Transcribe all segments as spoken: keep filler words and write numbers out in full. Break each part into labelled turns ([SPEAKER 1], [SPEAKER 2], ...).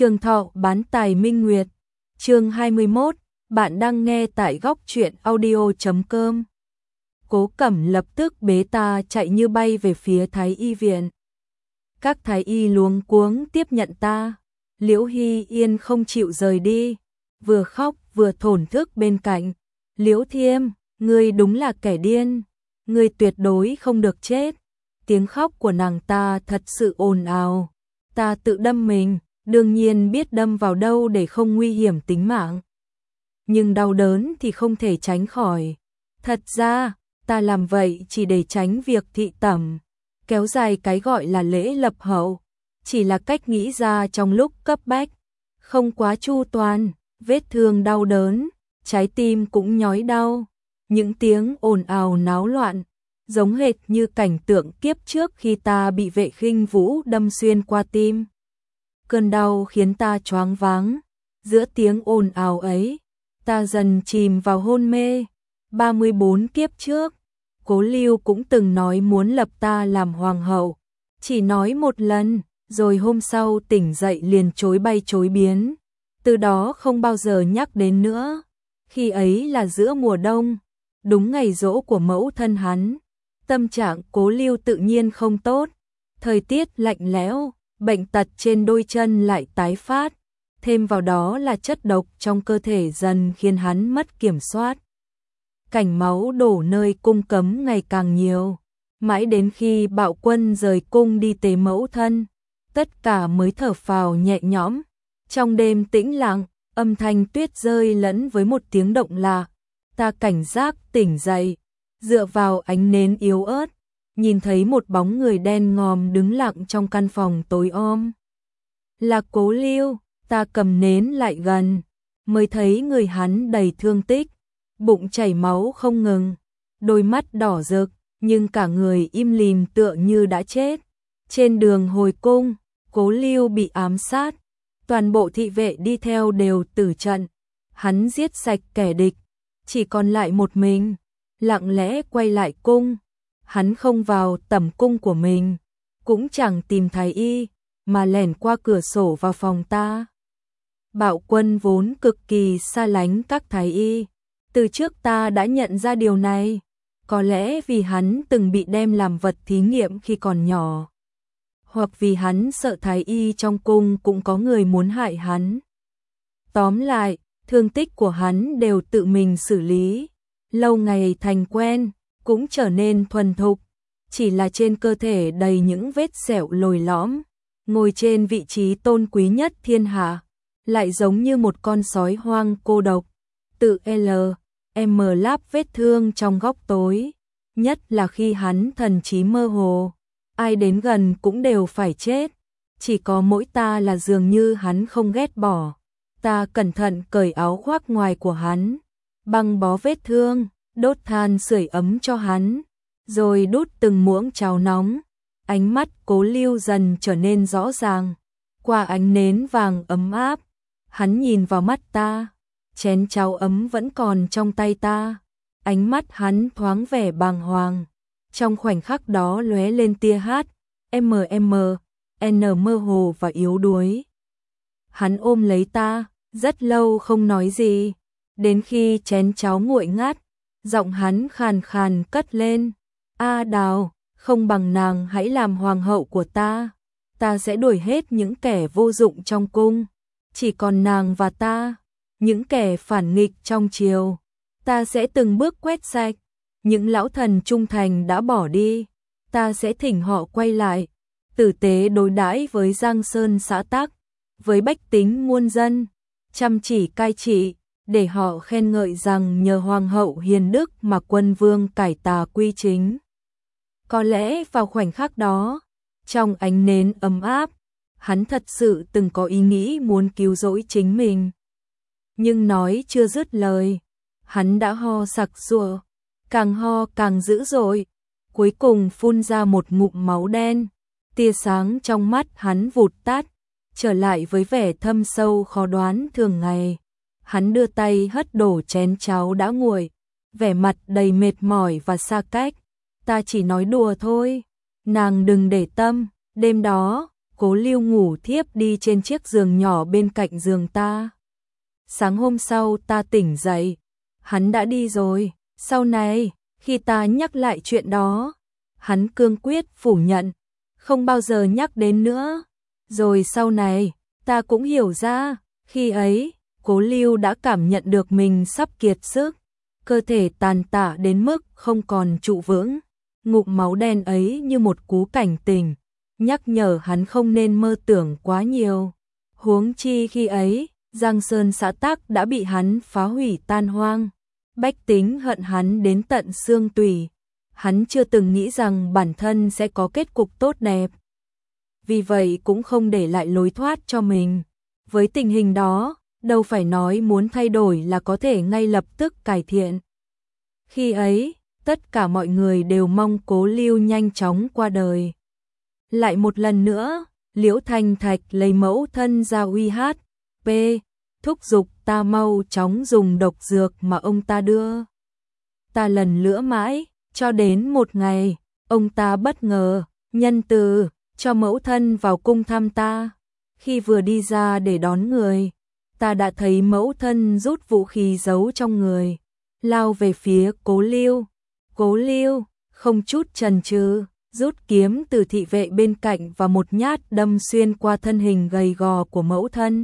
[SPEAKER 1] Trường Thọ bán tài minh nguyệt. Chương hai mươi mốt, bạn đang nghe tại góc truyện audio chấm com. Cố Cẩm lập tức bế ta chạy như bay về phía Thái y viện. Các thái y luống cuống tiếp nhận ta. Liễu Hy Yên không chịu rời đi, vừa khóc vừa thổn thức bên cạnh. Liễu Thiêm, ngươi đúng là kẻ điên, ngươi tuyệt đối không được chết. Tiếng khóc của nàng ta thật sự ồn ào. Ta tự đâm mình, đương nhiên biết đâm vào đâu để không nguy hiểm tính mạng. Nhưng đau đớn thì không thể tránh khỏi. Thật ra, ta làm vậy chỉ để tránh việc thị tẩm, kéo dài cái gọi là lễ lập hậu. Chỉ là cách nghĩ ra trong lúc cấp bách, không quá chu toàn, vết thương đau đớn, trái tim cũng nhói đau. Những tiếng ồn ào náo loạn, giống hệt như cảnh tượng kiếp trước khi ta bị vệ khinh vũ đâm xuyên qua tim. Cơn đau khiến ta choáng váng, giữa tiếng ồn ào ấy, ta dần chìm vào hôn mê. ba mươi bốn kiếp trước, Cố Lưu cũng từng nói muốn lập ta làm hoàng hậu, chỉ nói một lần, rồi hôm sau tỉnh dậy liền chối bay chối biến, từ đó không bao giờ nhắc đến nữa. Khi ấy là giữa mùa đông, đúng ngày giỗ của mẫu thân hắn, tâm trạng Cố Lưu tự nhiên không tốt, thời tiết lạnh lẽo, bệnh tật trên đôi chân lại tái phát, thêm vào đó là chất độc trong cơ thể dần khiến hắn mất kiểm soát. Cảnh máu đổ nơi cung cấm ngày càng nhiều, mãi đến khi Bạo Quân rời cung đi tế mẫu thân, tất cả mới thở phào nhẹ nhõm. Trong đêm tĩnh lặng, âm thanh tuyết rơi lẫn với một tiếng động lạ, ta cảnh giác tỉnh dậy, dựa vào ánh nến yếu ớt, nhìn thấy một bóng người đen ngòm đứng lặng trong căn phòng tối om. Là Cố Lưu. Ta cầm nến lại gần, mới thấy người hắn đầy thương tích, bụng chảy máu không ngừng, đôi mắt đỏ rực, nhưng cả người im lìm tựa như đã chết. Trên đường hồi cung, Cố Lưu bị ám sát, toàn bộ thị vệ đi theo đều tử trận, hắn giết sạch kẻ địch, chỉ còn lại một mình, lặng lẽ quay lại cung. Hắn không vào tẩm cung của mình, cũng chẳng tìm thái y, mà lẻn qua cửa sổ vào phòng ta. Bạo Quân vốn cực kỳ xa lánh các thái y, từ trước ta đã nhận ra điều này, có lẽ vì hắn từng bị đem làm vật thí nghiệm khi còn nhỏ, hoặc vì hắn sợ thái y trong cung cũng có người muốn hại hắn. Tóm lại, thương tích của hắn đều tự mình xử lý, lâu ngày thành quen, cũng trở nên thuần thục, chỉ là trên cơ thể đầy những vết sẹo lồi lõm, ngồi trên vị trí tôn quý nhất thiên hạ, lại giống như một con sói hoang cô độc, tự L, M láp vết thương trong góc tối, nhất là khi hắn thần trí mơ hồ, ai đến gần cũng đều phải chết, chỉ có mỗi ta là dường như hắn không ghét bỏ. Ta cẩn thận cởi áo khoác ngoài của hắn, băng bó vết thương, đốt than sưởi ấm cho hắn, rồi đút từng muỗng cháo nóng. Ánh mắt Cố Lưu dần trở nên rõ ràng, qua ánh nến vàng ấm áp, hắn nhìn vào mắt ta, chén cháo ấm vẫn còn trong tay ta, ánh mắt hắn thoáng vẻ bàng hoàng, trong khoảnh khắc đó lóe lên tia hát, M M, N mơ hồ và yếu đuối. Hắn ôm lấy ta, rất lâu không nói gì, đến khi chén cháo nguội ngắt, giọng hắn khàn khàn cất lên, A Đào, không bằng nàng hãy làm hoàng hậu của ta, ta sẽ đuổi hết những kẻ vô dụng trong cung, chỉ còn nàng và ta, những kẻ phản nghịch trong triều, ta sẽ từng bước quét sạch, những lão thần trung thành đã bỏ đi, ta sẽ thỉnh họ quay lại, tử tế đối đãi với Giang Sơn xã tắc, với bách tính muôn dân, chăm chỉ cai trị, để họ khen ngợi rằng nhờ hoàng hậu hiền đức mà quân vương cải tà quy chính. Có lẽ vào khoảnh khắc đó, trong ánh nến ấm áp, hắn thật sự từng có ý nghĩ muốn cứu rỗi chính mình. Nhưng nói chưa dứt lời, hắn đã ho sặc sụa, càng ho càng dữ dội, cuối cùng phun ra một ngụm máu đen, tia sáng trong mắt hắn vụt tắt, trở lại với vẻ thâm sâu khó đoán thường ngày. Hắn đưa tay hất đổ chén cháo đã nguội, vẻ mặt đầy mệt mỏi và xa cách. Ta chỉ nói đùa thôi, nàng đừng để tâm. Đêm đó, Cố Lưu ngủ thiếp đi trên chiếc giường nhỏ bên cạnh giường ta. Sáng hôm sau ta tỉnh dậy, hắn đã đi rồi. Sau này, khi ta nhắc lại chuyện đó, hắn cương quyết phủ nhận, không bao giờ nhắc đến nữa. Rồi sau này, ta cũng hiểu ra, khi ấy, Cố Lưu đã cảm nhận được mình sắp kiệt sức, cơ thể tàn tạ đến mức không còn trụ vững. Ngụm máu đen ấy như một cú cảnh tỉnh, nhắc nhở hắn không nên mơ tưởng quá nhiều. Huống chi khi ấy, Giang Sơn xã tắc đã bị hắn phá hủy tan hoang. Bách tính hận hắn đến tận xương tủy. Hắn chưa từng nghĩ rằng bản thân sẽ có kết cục tốt đẹp. Vì vậy cũng không để lại lối thoát cho mình. Với tình hình đó, đâu phải nói muốn thay đổi là có thể ngay lập tức cải thiện. Khi ấy, tất cả mọi người đều mong Cố Lưu nhanh chóng qua đời. Lại một lần nữa, Liễu Thanh Thạch lấy mẫu thân ra uy hát, p, thúc giục ta mau chóng dùng độc dược mà ông ta đưa. Ta lần lữa mãi, cho đến một ngày, ông ta bất ngờ, nhân từ, cho mẫu thân vào cung thăm ta. Khi vừa đi ra để đón người, ta đã thấy mẫu thân rút vũ khí giấu trong người, lao về phía Cố Lưu. Cố Lưu, không chút chần chừ, rút kiếm từ thị vệ bên cạnh và một nhát đâm xuyên qua thân hình gầy gò của mẫu thân.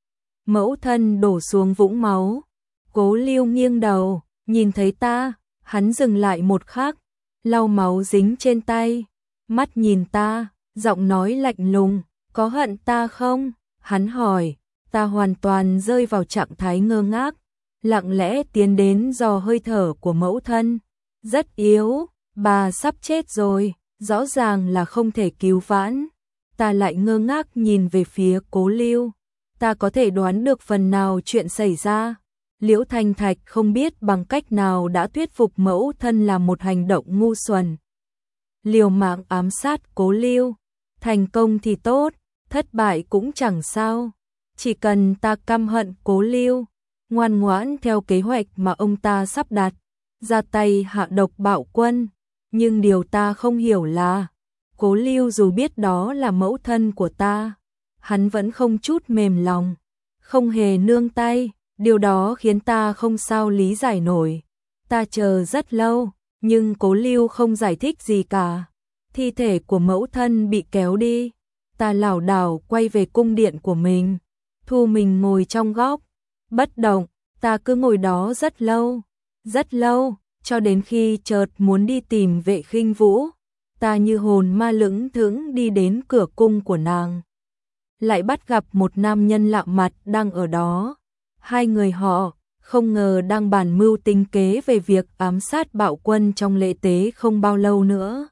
[SPEAKER 1] Mẫu thân đổ xuống vũng máu. Cố Lưu nghiêng đầu, nhìn thấy ta, hắn dừng lại một khắc, lau máu dính trên tay, mắt nhìn ta, giọng nói lạnh lùng, có hận ta không? Hắn hỏi. Ta hoàn toàn rơi vào trạng thái ngơ ngác, lặng lẽ tiến đến dò hơi thở của mẫu thân. Rất yếu, bà sắp chết rồi, rõ ràng là không thể cứu vãn. Ta lại ngơ ngác nhìn về phía Cố Lưu. Ta có thể đoán được phần nào chuyện xảy ra. Liễu Thanh Thạch không biết bằng cách nào đã thuyết phục mẫu thân làm một hành động ngu xuẩn. Liều mạng ám sát Cố Lưu. Thành công thì tốt, thất bại cũng chẳng sao. Chỉ cần ta căm hận Cố Lưu, ngoan ngoãn theo kế hoạch mà ông ta sắp đặt, ra tay hạ độc Bạo Quân. Nhưng điều ta không hiểu là, Cố Lưu dù biết đó là mẫu thân của ta, hắn vẫn không chút mềm lòng, không hề nương tay. Điều đó khiến ta không sao lý giải nổi. Ta chờ rất lâu, nhưng Cố Lưu không giải thích gì cả. Thi thể của mẫu thân bị kéo đi. Ta lảo đảo quay về cung điện của mình. Thu mình ngồi trong góc, bất động. Ta cứ ngồi đó rất lâu, rất lâu, cho đến khi chợt muốn đi tìm Vệ Khinh Vũ. Ta như hồn ma lững thững đi đến cửa cung của nàng, lại bắt gặp một nam nhân lạ mặt đang ở đó. Hai người họ không ngờ đang bàn mưu tính kế về việc ám sát Bạo Quân trong lễ tế không bao lâu nữa.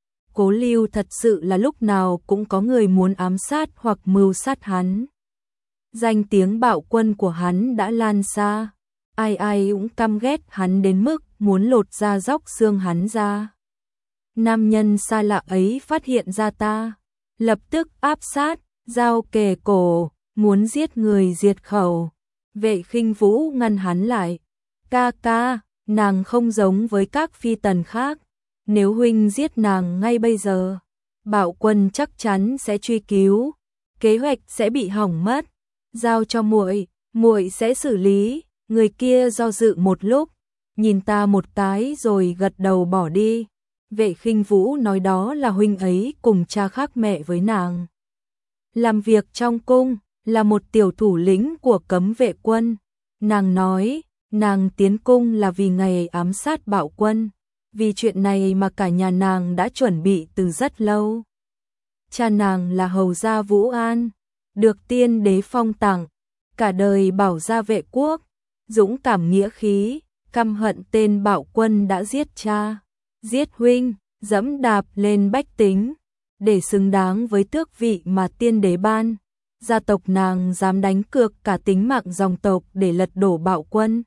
[SPEAKER 1] Cố Lưu thật sự là lúc nào cũng có người muốn ám sát hoặc mưu sát hắn. Danh tiếng Bạo Quân của hắn đã lan xa, ai ai cũng căm ghét hắn đến mức muốn lột da róc xương hắn ra. Nam nhân xa lạ ấy phát hiện ra ta, lập tức áp sát, dao kề cổ, muốn giết người diệt khẩu. Vệ Khinh Vũ ngăn hắn lại. Ca ca, nàng không giống với các phi tần khác. Nếu huynh giết nàng ngay bây giờ, Bạo Quân chắc chắn sẽ truy cứu. Kế hoạch sẽ bị hỏng mất. Giao cho muội, muội sẽ xử lý. Người kia do dự một lúc, nhìn ta một cái rồi gật đầu bỏ đi. Vệ Khinh Vũ nói đó là huynh ấy cùng cha khác mẹ với nàng. Làm việc trong cung, là một tiểu thủ lĩnh của cấm vệ quân. Nàng nói, nàng tiến cung là vì ngày ám sát Bạo Quân. Vì chuyện này mà cả nhà nàng đã chuẩn bị từ rất lâu. Cha nàng là hầu gia Vũ An, được tiên đế phong tặng, cả đời bảo gia vệ quốc, dũng cảm nghĩa khí, căm hận tên Bạo Quân đã giết cha, giết huynh, dẫm đạp lên bách tính, để xứng đáng với tước vị mà tiên đế ban. Gia tộc nàng dám đánh cược cả tính mạng dòng tộc để lật đổ Bạo Quân.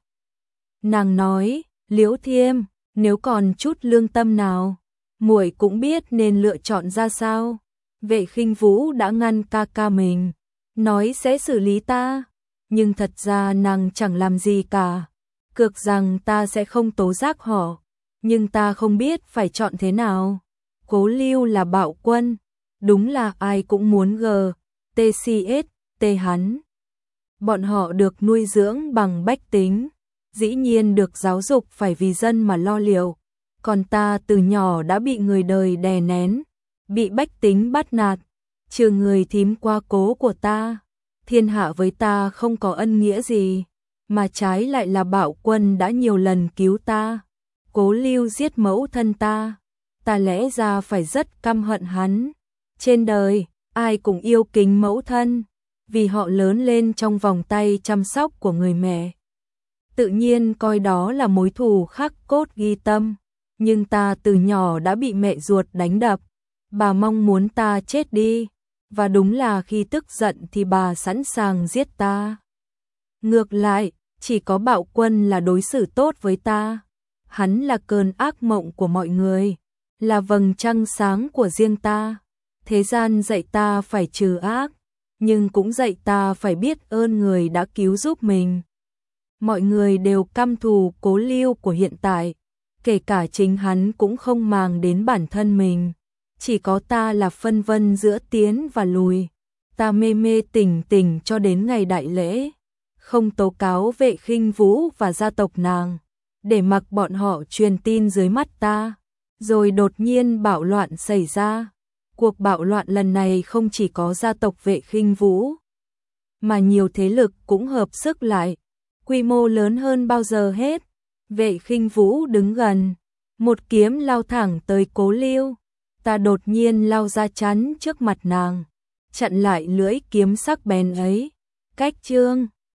[SPEAKER 1] Nàng nói, Liễu Thiêm, nếu còn chút lương tâm nào, muội cũng biết nên lựa chọn ra sao. Vệ Khinh Vũ đã ngăn ca ca mình, nói sẽ xử lý ta, nhưng thật ra nàng chẳng làm gì cả, cược rằng ta sẽ không tố giác họ, nhưng ta không biết phải chọn thế nào. Cố Lưu là Bạo Quân, đúng là ai cũng muốn g, tê xê ét, tê hắn. Bọn họ được nuôi dưỡng bằng bách tính, dĩ nhiên được giáo dục phải vì dân mà lo liệu. Còn ta từ nhỏ đã bị người đời đè nén, bị bách tính bắt nạt, trừ người thím qua cố của ta. Thiên hạ với ta không có ân nghĩa gì, mà trái lại là Bạo Quân đã nhiều lần cứu ta. Cố Lưu giết mẫu thân ta, ta lẽ ra phải rất căm hận hắn. Trên đời, ai cũng yêu kính mẫu thân, vì họ lớn lên trong vòng tay chăm sóc của người mẹ. Tự nhiên coi đó là mối thù khắc cốt ghi tâm, nhưng ta từ nhỏ đã bị mẹ ruột đánh đập, bà mong muốn ta chết đi, và đúng là khi tức giận thì bà sẵn sàng giết ta. Ngược lại, chỉ có Bạo Quân là đối xử tốt với ta. Hắn là cơn ác mộng của mọi người, là vầng trăng sáng của riêng ta. Thế gian dạy ta phải trừ ác, nhưng cũng dạy ta phải biết ơn người đã cứu giúp mình. Mọi người đều căm thù Cố Lưu của hiện tại, kể cả chính hắn cũng không màng đến bản thân mình. Chỉ có ta là phân vân giữa tiến và lùi. Ta mê mê tỉnh tỉnh cho đến ngày đại lễ, không tố cáo Vệ Khinh Vũ và gia tộc nàng, để mặc bọn họ truyền tin dưới mắt ta. Rồi đột nhiên bạo loạn xảy ra. Cuộc bạo loạn lần này không chỉ có gia tộc Vệ Khinh Vũ, mà nhiều thế lực cũng hợp sức lại, quy mô lớn hơn bao giờ hết. Vệ Khinh Vũ đứng gần, một kiếm lao thẳng tới Cố Lưu. Ta đột nhiên lao ra chắn trước mặt nàng, chặn lại lưỡi kiếm sắc bén ấy. Cách chương